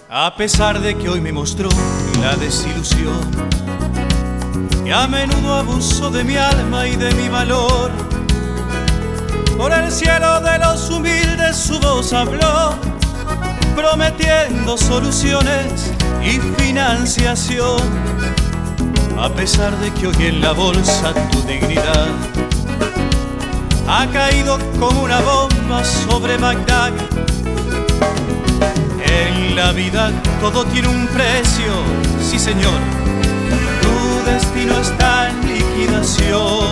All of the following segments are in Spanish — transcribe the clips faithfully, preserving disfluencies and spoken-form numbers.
A pesar de que hoy me mostró la desilusión, que a menudo abusó de mi alma y de mi valor, por el cielo de los humildes su voz habló, prometiendo soluciones y financiación. A pesar de que hoy en la bolsa tu dignidad ha caído como una bomba sobre Bagdad. En la vida todo tiene un precio, sí señor, tu destino está en liquidación.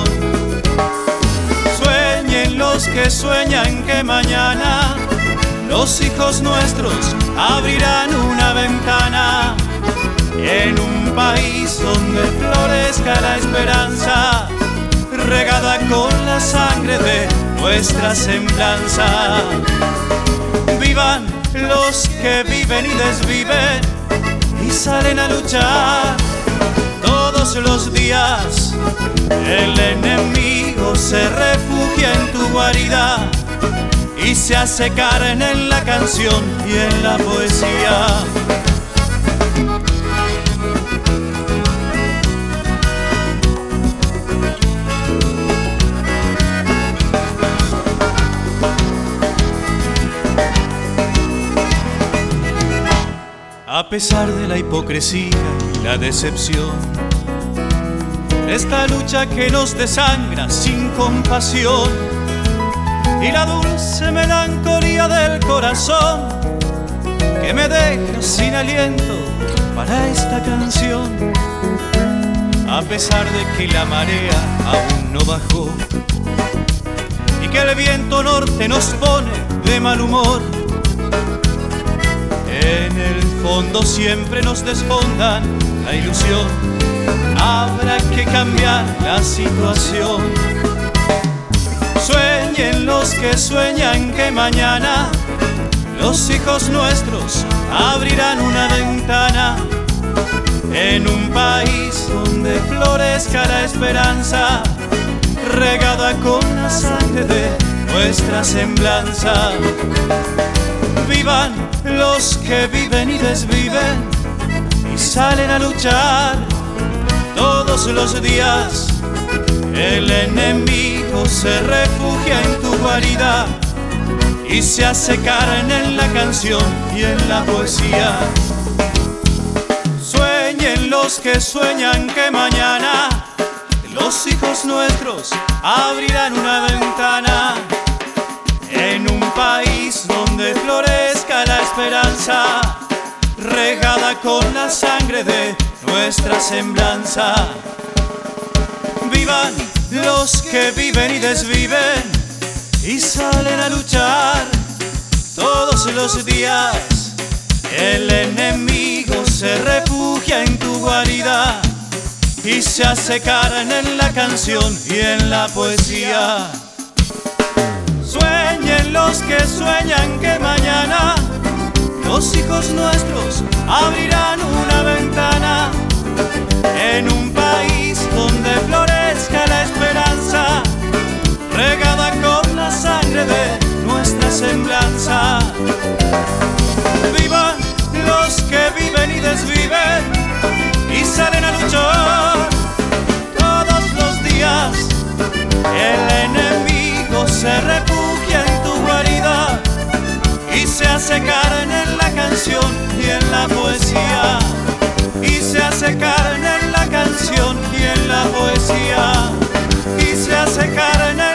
Sueñen los que sueñan que mañana los hijos nuestros abrirán una ventana en un país donde florezca la esperanza, regada con la sangre de nuestra semblanza. Vivan los que viven y desviven y salen a luchar todos los días. El enemigo se refugia en tu guarida y se hace carne en la canción y en la poesía. A pesar de la hipocresía y la decepción, esta lucha que nos desangra sin compasión y la dulce melancolía del corazón que me deja sin aliento para esta canción. A pesar de que la marea aún no bajó y que el viento norte nos pone de mal humor, en el fondo siempre nos desfondan la ilusión. Habrá que cambiar la situación. Sueñen los que sueñan que mañana los hijos nuestros abrirán una ventana en un país donde florezca la esperanza, regada con la sangre de nuestra semblanza. Vivan los que viven y desviven y salen a luchar todos los días. El enemigo se refugia en tu guarida y se hace carne en la canción y en la poesía. Sueñen los que sueñan que mañana los hijos nuestros abrirán una ventana en un país donde florezca la esperanza, regada con la sangre de nuestra semblanza. Vivan los que viven y desviven y salen a luchar todos los días. El enemigo se refugia en tu guarida y se hace carne en la canción y en la poesía. Sueñen los que sueñan que mañana los hijos nuestros abrirán una ventana en un país donde florezca la esperanza, regada con la sangre de nuestra semblanza. Vivan los que viven y desviven y salen a luchar todos los días. El enemigo se refugia en tu guarida y se hace carne en la canción y en la poesía. Y se hace carne en la canción y en la poesía. Y se hace carne en